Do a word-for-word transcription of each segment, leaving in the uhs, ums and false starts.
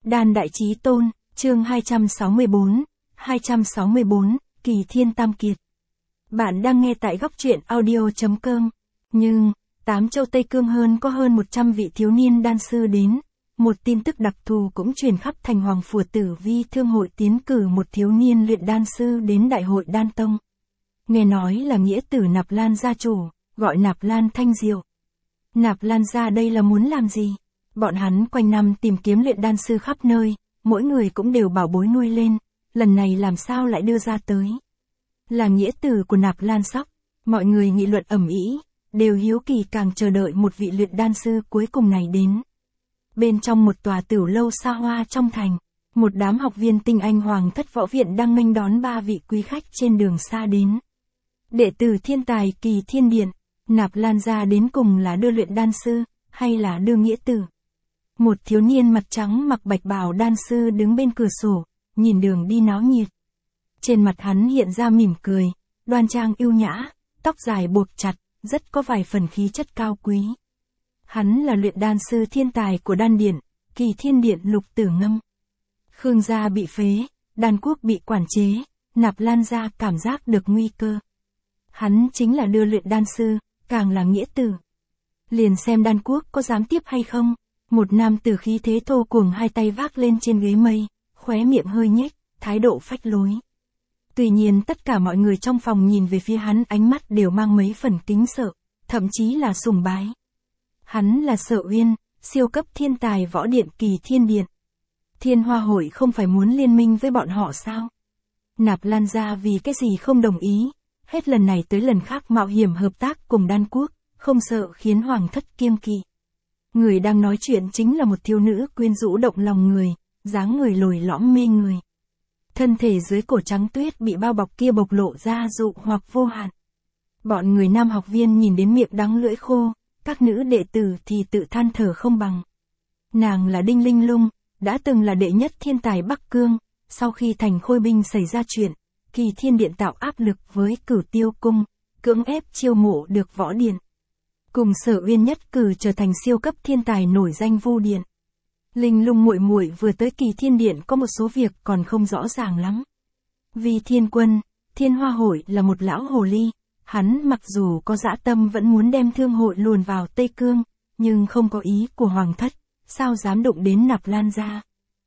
Đan Đại Chí Tôn, chương hai trăm sáu mươi tư, hai trăm sáu mươi tư, Kỳ Thiên Tam Kiệt. Bạn đang nghe tại góc truyện audio chấm com. Nhưng, tám châu Tây Cương hơn có hơn một trăm vị thiếu niên đan sư đến. Một tin tức đặc thù cũng truyền khắp thành Hoàng Phủ Tử Vi Thương hội tiến cử một thiếu niên luyện đan sư đến Đại hội Đan Tông. Nghe nói là nghĩa tử Nạp Lan gia chủ, gọi Nạp Lan Thanh Diệu. Nạp Lan gia đây là muốn làm gì? Bọn hắn quanh năm tìm kiếm luyện đan sư khắp nơi, mỗi người cũng đều bảo bối nuôi lên, lần này làm sao lại đưa ra tới? Là nghĩa tử của Nạp Lan Sóc, mọi người nghị luận ầm ĩ, đều hiếu kỳ càng chờ đợi một vị luyện đan sư cuối cùng này đến. Bên trong một tòa tửu lâu xa hoa trong thành, một đám học viên tinh anh Hoàng Thất Võ Viện đang nghênh đón ba vị quý khách trên đường xa đến. Đệ tử thiên tài Kỳ Thiên Điện, Nạp Lan gia đến cùng là đưa luyện đan sư, hay là đưa nghĩa tử? Một thiếu niên mặt trắng mặc bạch bào đan sư đứng bên cửa sổ, nhìn đường đi náo nhiệt. Trên mặt hắn hiện ra mỉm cười, đoan trang ưu nhã, tóc dài buộc chặt, rất có vài phần khí chất cao quý. Hắn là luyện đan sư thiên tài của đan điện, Kỳ Thiên Điện Lục Tử Ngâm. Khương gia bị phế, đan quốc bị quản chế, Nạp Lan gia cảm giác được nguy cơ. Hắn chính là đưa luyện đan sư, càng là nghĩa tử. Liền xem đan quốc có dám tiếp hay không. Một nam tử khí thế thô cuồng hai tay vác lên trên ghế mây, khóe miệng hơi nhếch, thái độ phách lối. Tuy nhiên tất cả mọi người trong phòng nhìn về phía hắn ánh mắt đều mang mấy phần kính sợ, thậm chí là sùng bái. Hắn là Sở Uyên, siêu cấp thiên tài võ điện Kỳ Thiên Điện. Thiên Hoa Hội không phải muốn liên minh với bọn họ sao? Nạp Lan gia vì cái gì không đồng ý, hết lần này tới lần khác mạo hiểm hợp tác cùng đan quốc, không sợ khiến Hoàng Thất kiêng kỵ. Người đang nói chuyện chính là một thiếu nữ quyến rũ động lòng người, dáng người lồi lõm mê người. Thân thể dưới cổ trắng tuyết bị bao bọc kia bộc lộ ra dụ hoặc vô hạn. Bọn người nam học viên nhìn đến miệng đắng lưỡi khô, các nữ đệ tử thì tự than thở không bằng. Nàng là Đinh Linh Lung, đã từng là đệ nhất thiên tài Bắc Cương, sau khi thành khôi binh xảy ra chuyện, Kỳ Thiên Điện tạo áp lực với Cửu Tiêu Cung, cưỡng ép chiêu mộ được võ điện. Cùng Sở Uyên nhất cử trở thành siêu cấp thiên tài nổi danh Vu Điện. Linh Lung muội muội vừa tới Kỳ Thiên Điện có một số việc còn không rõ ràng lắm. Vì Thiên Quân, Thiên Hoa Hội là một lão hồ ly, hắn mặc dù có dã tâm vẫn muốn đem thương hội luồn vào Tây Cương, nhưng không có ý của Hoàng Thất, sao dám đụng đến Nạp Lan gia.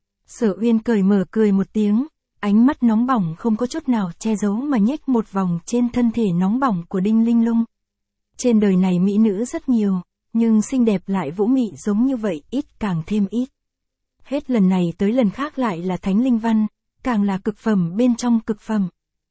Sở Uyên cười mở cười một tiếng, ánh mắt nóng bỏng không có chút nào che giấu mà nhếch một vòng trên thân thể nóng bỏng của Đinh Linh Lung. Trên đời này mỹ nữ rất nhiều, nhưng xinh đẹp lại vũ mị giống như vậy ít càng thêm ít. Hết lần này tới lần khác lại là Thánh Linh Văn, càng là cực phẩm bên trong cực phẩm.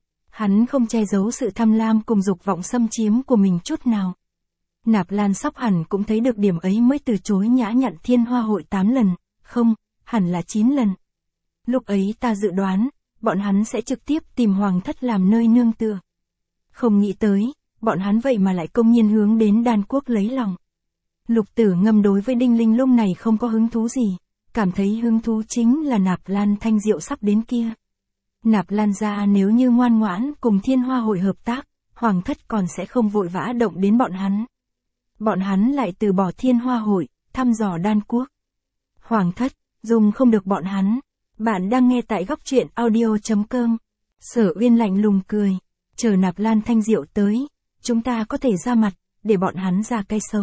Hắn không che giấu sự tham lam cùng dục vọng xâm chiếm của mình chút nào. Nạp Lan Sóc hẳn cũng thấy được điểm ấy mới từ chối nhã nhặn Thiên Hoa Hội tám lần, không, hẳn là chín lần. Lúc ấy ta dự đoán, bọn hắn sẽ trực tiếp tìm Hoàng Thất làm nơi nương tựa. Không nghĩ tới, bọn hắn vậy mà lại công nhiên hướng đến đan quốc lấy lòng. Lục Tử Ngâm đối với Đinh Linh Lung này không có hứng thú gì, cảm thấy hứng thú chính là Nạp Lan Thanh Diệu sắp đến kia. Nạp Lan gia nếu như ngoan ngoãn cùng Thiên Hoa Hội hợp tác, Hoàng Thất còn sẽ không vội vã động đến bọn hắn. Bọn hắn lại từ bỏ Thiên Hoa Hội, thăm dò đan quốc. Hoàng Thất, dùng không được bọn hắn. Bạn đang nghe tại góc truyện audio chấm com. Sở Uyên lạnh lùng cười, chờ Nạp Lan Thanh Diệu tới, chúng ta có thể ra mặt, để bọn hắn ra cái xấu.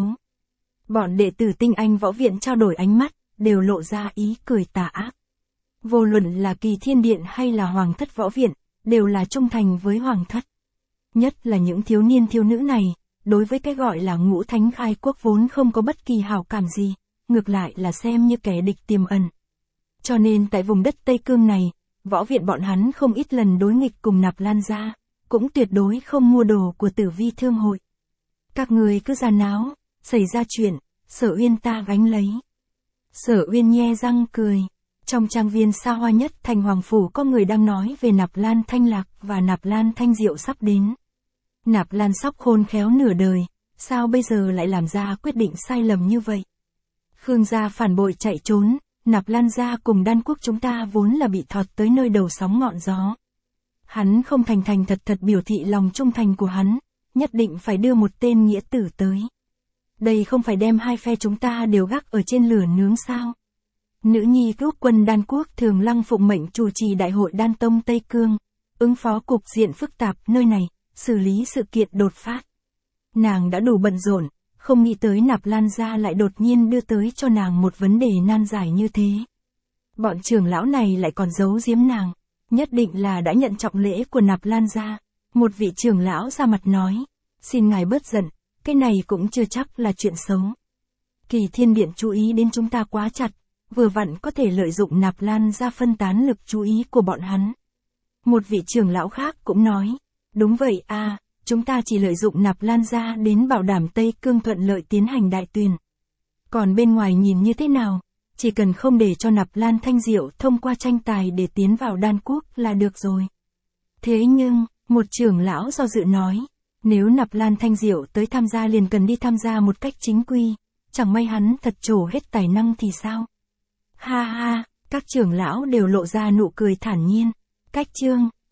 Bọn đệ tử tinh anh võ viện trao đổi ánh mắt, đều lộ ra ý cười tà ác. Vô luận là Kỳ Thiên Điện hay là Hoàng Thất Võ Viện, đều là trung thành với Hoàng Thất. Nhất là những thiếu niên thiếu nữ này, đối với cái gọi là ngũ thánh khai quốc vốn không có bất kỳ hảo cảm gì, ngược lại là xem như kẻ địch tiềm ẩn. Cho nên tại vùng đất Tây Cương này, võ viện bọn hắn không ít lần đối nghịch cùng Nạp Lan gia, cũng tuyệt đối không mua đồ của Tử Vi Thương hội. Các người cứ ra náo, xảy ra chuyện, Sở Uyên ta gánh lấy. Sở Uyên nhe răng cười. Trong trang viên xa hoa nhất thành Hoàng Phủ có người đang nói về Nạp Lan Thanh Lạc và Nạp Lan Thanh Diệu sắp đến. Nạp Lan Sóc khôn khéo nửa đời, sao bây giờ lại làm ra quyết định sai lầm như vậy? Khương gia phản bội chạy trốn, Nạp Lan gia cùng đan quốc chúng ta vốn là bị thọt tới nơi đầu sóng ngọn gió. Hắn không thành thành thật thật biểu thị lòng trung thành của hắn, nhất định phải đưa một tên nghĩa tử tới. Đây không phải đem hai phe chúng ta đều gác ở trên lửa nướng sao? Nữ nhi quốc quân đan quốc Thường Lăng phụng mệnh chủ trì đại hội đan tông Tây Cương, ứng phó cục diện phức tạp nơi này, xử lý sự kiện đột phát. Nàng đã đủ bận rộn, không nghĩ tới Nạp Lan gia lại đột nhiên đưa tới cho nàng một vấn đề nan giải như thế. Bọn trưởng lão này lại còn giấu giếm nàng, nhất định là đã nhận trọng lễ của Nạp Lan gia. Một vị trưởng lão ra mặt nói, xin ngài bớt giận, cái này cũng chưa chắc là chuyện xấu. Kỳ Thiên Điện chú ý đến chúng ta quá chặt, vừa vặn có thể lợi dụng Nạp Lan gia phân tán lực chú ý của bọn hắn. Một vị trưởng lão khác cũng nói, đúng vậy a, chúng ta chỉ lợi dụng Nạp Lan gia đến bảo đảm Tây Cương thuận lợi tiến hành đại tuyển. Còn bên ngoài nhìn như thế nào, chỉ cần không để cho Nạp Lan Thanh Diệu thông qua tranh tài để tiến vào đan quốc là được rồi. Thế nhưng, một trưởng lão do dự nói, nếu Nạp Lan Thanh Diệu tới tham gia liền cần đi tham gia một cách chính quy, chẳng may hắn thật trổ hết tài năng thì sao? Ha ha, các trưởng lão đều lộ ra nụ cười thản nhiên. Cách chương